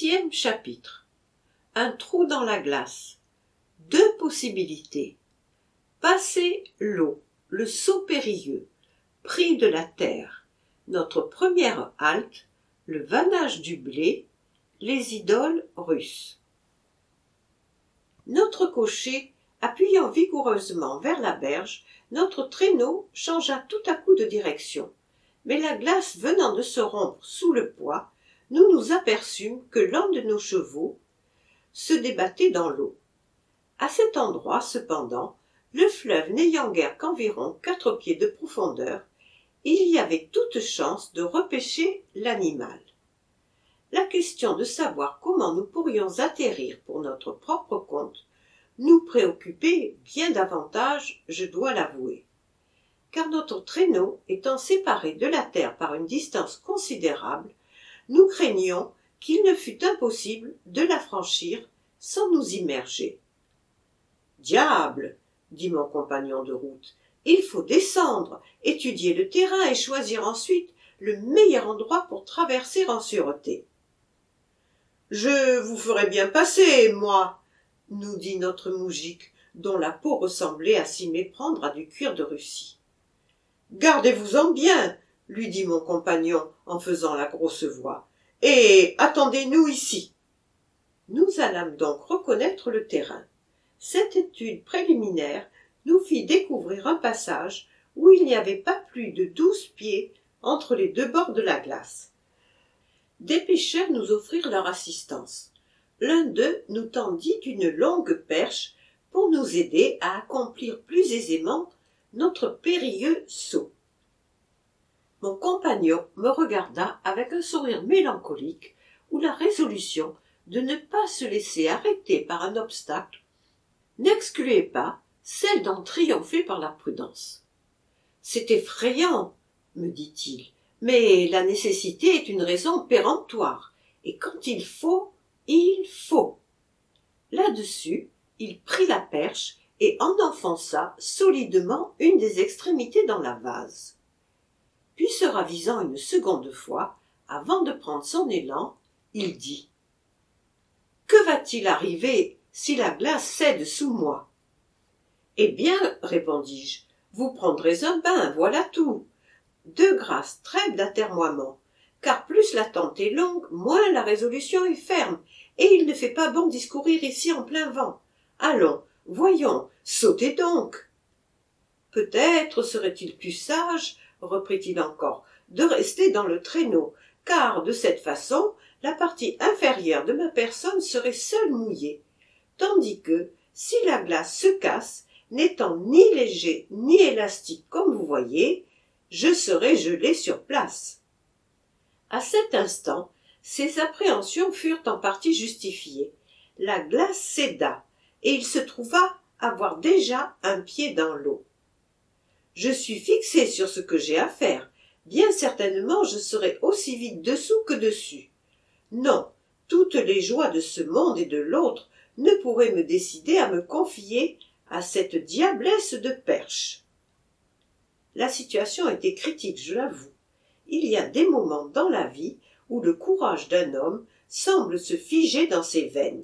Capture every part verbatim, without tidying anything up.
Sixième chapitre. Un trou dans la glace. Deux possibilités. Passer l'eau, le saut périlleux, pris de la terre. Notre première halte, le vannage du blé, les idoles russes. Notre cocher, appuyant vigoureusement vers la berge, notre traîneau changea tout à coup de direction. Mais la glace venant de se rompre sous le poids, nous nous aperçûmes que l'un de nos chevaux se débattait dans l'eau. À cet endroit, cependant, le fleuve n'ayant guère qu'environ quatre pieds de profondeur, il y avait toute chance de repêcher l'animal. La question de savoir comment nous pourrions atterrir pour notre propre compte nous préoccupait bien davantage, je dois l'avouer, car notre traîneau étant séparé de la terre par une distance considérable, nous craignions qu'il ne fût impossible de la franchir sans nous immerger. « Diable !» dit mon compagnon de route, « il faut descendre, étudier le terrain et choisir ensuite le meilleur endroit pour traverser en sûreté. »« Je vous ferai bien passer, moi !» nous dit notre moujik, dont la peau ressemblait à s'y méprendre à du cuir de Russie. « Gardez-vous-en bien !» lui dit mon compagnon en faisant la grosse voix, « et attendez-nous ici. » Nous allâmes donc reconnaître le terrain. Cette étude préliminaire nous fit découvrir un passage où il n'y avait pas plus de douze pieds entre les deux bords de la glace. Des pêcheurs nous offrirent leur assistance. L'un d'eux nous tendit une longue perche pour nous aider à accomplir plus aisément notre périlleux saut. Mon compagnon me regarda avec un sourire mélancolique où la résolution de ne pas se laisser arrêter par un obstacle n'excluait pas celle d'en triompher par la prudence. « C'est effrayant, » me dit-il, « mais la nécessité est une raison péremptoire, et quand il faut, il faut. » Là-dessus, il prit la perche et en enfonça solidement une des extrémités dans la vase. Puis se ravisant une seconde fois, avant de prendre son élan, il dit « Que va-t-il arriver si la glace cède sous moi ?»« Eh bien, répondis-je, vous prendrez un bain, voilà tout. De grâce, trêve d'atermoiement, car plus l'attente est longue, moins la résolution est ferme, et il ne fait pas bon discourir ici en plein vent. Allons, voyons, sautez donc. »« Peut-être serait-il plus sage, reprit-il encore, de rester dans le traîneau, car de cette façon, la partie inférieure de ma personne serait seule mouillée, tandis que, si la glace se casse, n'étant ni léger ni élastique comme vous voyez, je serai gelé sur place. » À cet instant, ses appréhensions furent en partie justifiées. La glace céda, et il se trouva avoir déjà un pied dans l'eau. Je suis fixé sur ce que j'ai à faire. Bien certainement, je serai aussi vite dessous que dessus. Non, toutes les joies de ce monde et de l'autre ne pourraient me décider à me confier à cette diablesse de perche. La situation était critique, je l'avoue. Il y a des moments dans la vie où le courage d'un homme semble se figer dans ses veines.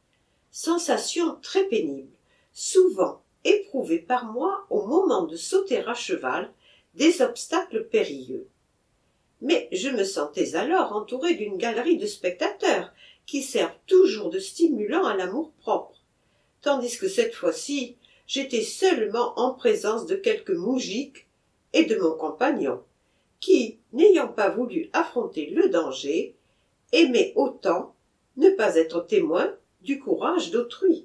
Sensation très pénible, souvent éprouvée par moi au moment de sauter à cheval des obstacles périlleux. Mais je me sentais alors entouré d'une galerie de spectateurs qui servent toujours de stimulant à l'amour-propre, tandis que cette fois-ci, j'étais seulement en présence de quelques moujiks et de mon compagnon, qui, n'ayant pas voulu affronter le danger, aimait autant ne pas être témoin du courage d'autrui.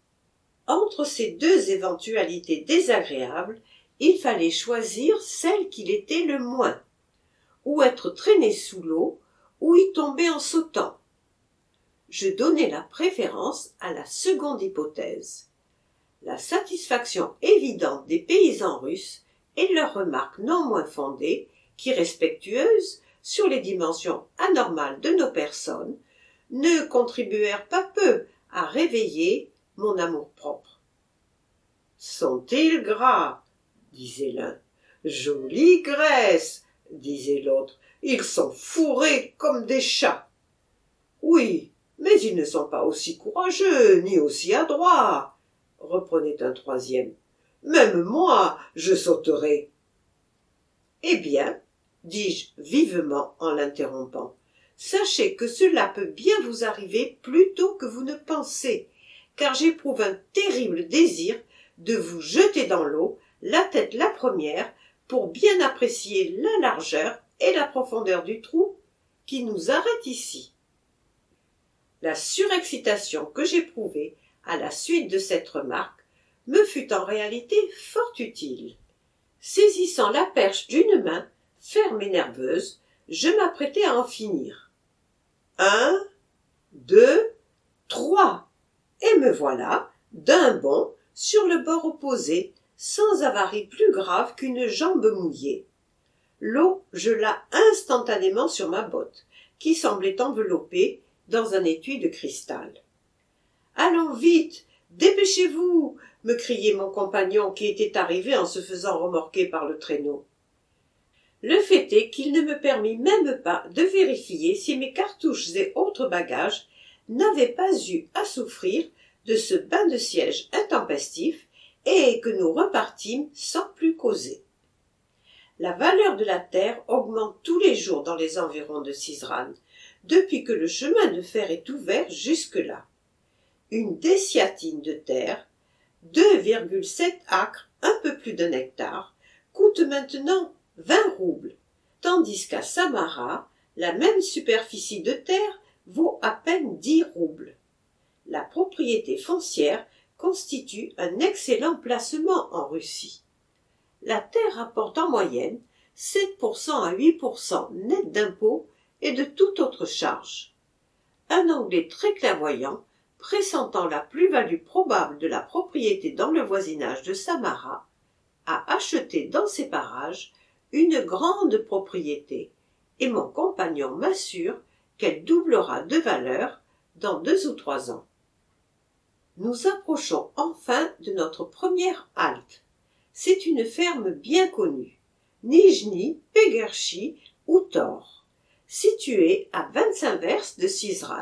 Entre ces deux éventualités désagréables, il fallait choisir celle qui l'était le moins, ou être traîné sous l'eau, ou y tomber en sautant. Je donnai la préférence à la seconde hypothèse. La satisfaction évidente des paysans russes et leurs remarques non moins fondées, qui respectueuses sur les dimensions anormales de nos personnes, ne contribuèrent pas peu à réveiller mon amour-propre. « Sont-ils gras ?» disait l'un. « Jolie graisse !» disait l'autre. « Ils sont fourrés comme des chats. » Oui, mais ils ne sont pas aussi courageux, ni aussi adroits, reprenait un troisième. Même moi, je sauterai. Eh bien, dis-je vivement en l'interrompant, sachez que cela peut bien vous arriver plus tôt que vous ne pensez, car j'éprouve un terrible désir de vous jeter dans l'eau, la tête la première, pour bien apprécier la largeur et la profondeur du trou qui nous arrête ici. La surexcitation que j'éprouvai à la suite de cette remarque me fut en réalité fort utile. Saisissant la perche d'une main, ferme et nerveuse, je m'apprêtais à en finir. Un, deux, trois, et me voilà, d'un bond, sur le bord opposé, sans avarie plus grave qu'une jambe mouillée. L'eau gela instantanément sur ma botte, qui semblait enveloppée dans un étui de cristal. « Allons vite, dépêchez-vous !» me criait mon compagnon qui était arrivé en se faisant remorquer par le traîneau. Le fait est qu'il ne me permit même pas de vérifier si mes cartouches et autres bagages n'avaient pas eu à souffrir de ce bain de siège intempestif et que nous repartîmes sans plus causer. La valeur de la terre augmente tous les jours dans les environs de Sizran, depuis que le chemin de fer est ouvert jusque-là. Une déciatine de terre, deux virgule sept acres, un peu plus d'un hectare, coûte maintenant vingt roubles, tandis qu'à Samara, la même superficie de terre vaut à peine dix roubles. La propriété foncière constitue un excellent placement en Russie. La terre rapporte en moyenne sept pour cent à huit pour cent net d'impôts et de toute autre charge. Un Anglais très clairvoyant, pressentant la plus-value probable de la propriété dans le voisinage de Samara, a acheté dans ces parages une grande propriété, et mon compagnon m'assure qu'elle doublera de valeur dans deux ou trois ans. Nous approchons enfin de notre première halte. C'est une ferme bien connue, Nijni Peguerchi ou Tor, située à vingt-cinq verstes de Sizran.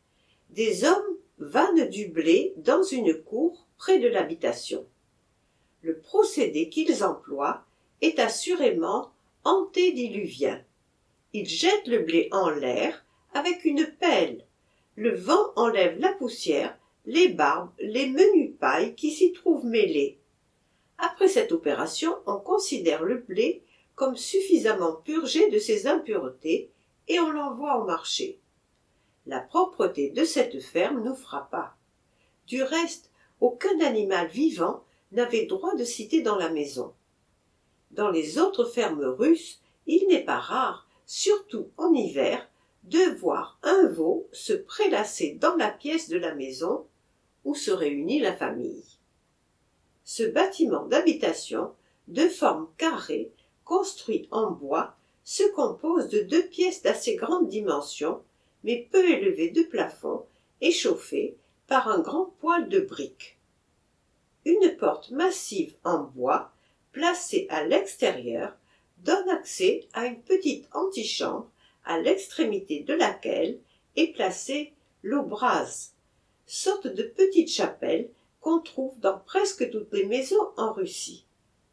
Des hommes vannent du blé dans une cour près de l'habitation. Le procédé qu'ils emploient est assurément antédiluvien. Ils jettent le blé en l'air avec une pelle. Le vent enlève la poussière, les barbes, les menues pailles qui s'y trouvent mêlées. Après cette opération, on considère le blé comme suffisamment purgé de ses impuretés et on l'envoie au marché. La propreté de cette ferme nous frappa. Du reste, aucun animal vivant n'avait droit de citer dans la maison. Dans les autres fermes russes, il n'est pas rare, surtout en hiver, de voir un veau se prélasser dans la pièce de la maison où se réunit la famille. Ce bâtiment d'habitation, de forme carrée, construit en bois, se compose de deux pièces d'assez grande dimension, mais peu élevées de plafond, et chauffées par un grand poêle de briques. Une porte massive en bois, placée à l'extérieur, donne accès à une petite antichambre à l'extrémité de laquelle est placée l'obraz, sorte de petite chapelle qu'on trouve dans presque toutes les maisons en Russie.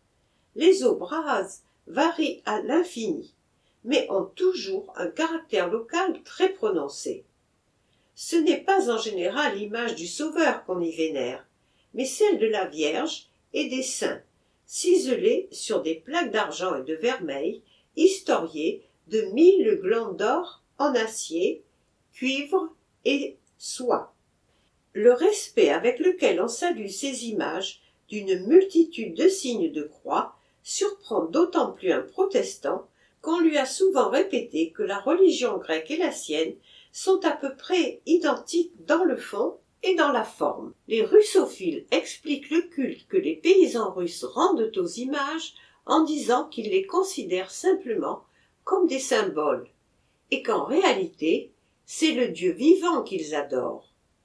Les obrazes varient à l'infini, mais ont toujours un caractère local très prononcé. Ce n'est pas en général l'image du Sauveur qu'on y vénère, mais celle de la Vierge et des saints, ciselés sur des plaques d'argent et de vermeil, historiées de mille glands d'or en acier, cuivre et soie. Le respect avec lequel on salue ces images d'une multitude de signes de croix surprend d'autant plus un protestant qu'on lui a souvent répété que la religion grecque et la sienne sont à peu près identiques dans le fond et dans la forme. Les russophiles expliquent le culte que les paysans russes rendent aux images en disant qu'ils les considèrent simplement comme des symboles, et qu'en réalité, c'est le Dieu vivant qu'ils adorent.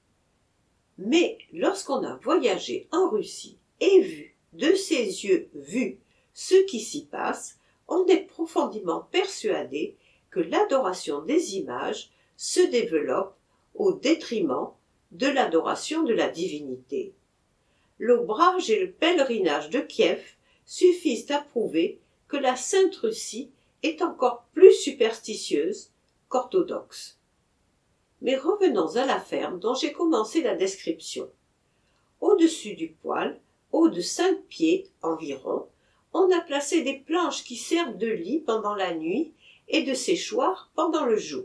Mais lorsqu'on a voyagé en Russie et vu, de ses yeux vus, ce qui s'y passe, on est profondément persuadé que l'adoration des images se développe au détriment de l'adoration de la divinité. L'ombrage et le pèlerinage de Kiev suffisent à prouver que la Sainte Russie est encore plus superstitieuse qu'orthodoxe. Mais revenons à la ferme dont j'ai commencé la description. Au-dessus du poêle, haut de cinq pieds environ, on a placé des planches qui servent de lit pendant la nuit et de séchoir pendant le jour.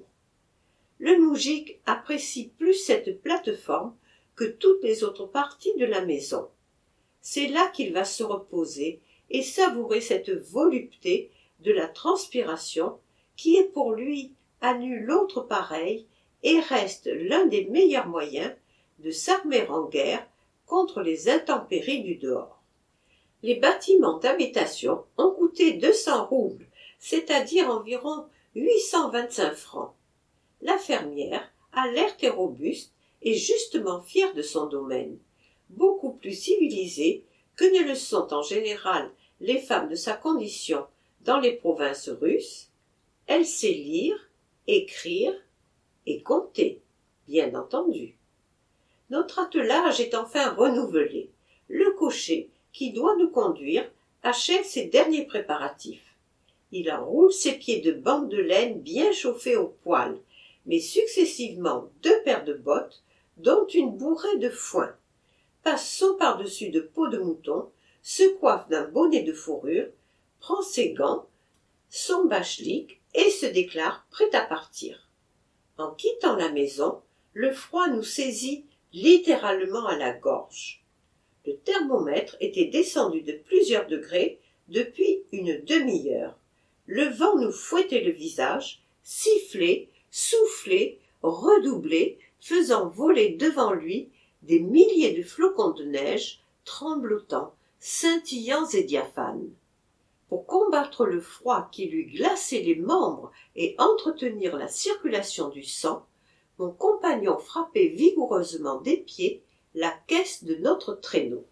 Le moujik apprécie plus cette plateforme que toutes les autres parties de la maison. C'est là qu'il va se reposer et savourer cette volupté de la transpiration qui est pour lui à nul autre pareil et reste l'un des meilleurs moyens de s'armer en guerre contre les intempéries du dehors. Les bâtiments d'habitation ont coûté deux cents roubles, c'est-à-dire environ huit cent vingt-cinq francs. La fermière, alerte et robuste, est justement fière de son domaine, beaucoup plus civilisée que ne le sont en général les femmes de sa condition dans les provinces russes. Elle sait lire, écrire et compter, bien entendu. Notre attelage est enfin renouvelé. Le cocher, qui doit nous conduire, achève ses derniers préparatifs. Il enroule ses pieds de bande de laine bien chauffés au poêle, mais successivement deux paires de bottes, dont une bourrée de foin, passe son par-dessus de peau de mouton, se coiffe d'un bonnet de fourrure, prend ses gants, son bachlik et se déclare prêt à partir. En quittant la maison, le froid nous saisit littéralement à la gorge. Le thermomètre était descendu de plusieurs degrés depuis une demi-heure. Le vent nous fouettait le visage, sifflait, soufflait, redoublait, faisant voler devant lui des milliers de flocons de neige, tremblotants, scintillants et diaphanes. Pour combattre le froid qui lui glaçait les membres et entretenir la circulation du sang, mon compagnon frappait vigoureusement des pieds la caisse de notre traîneau.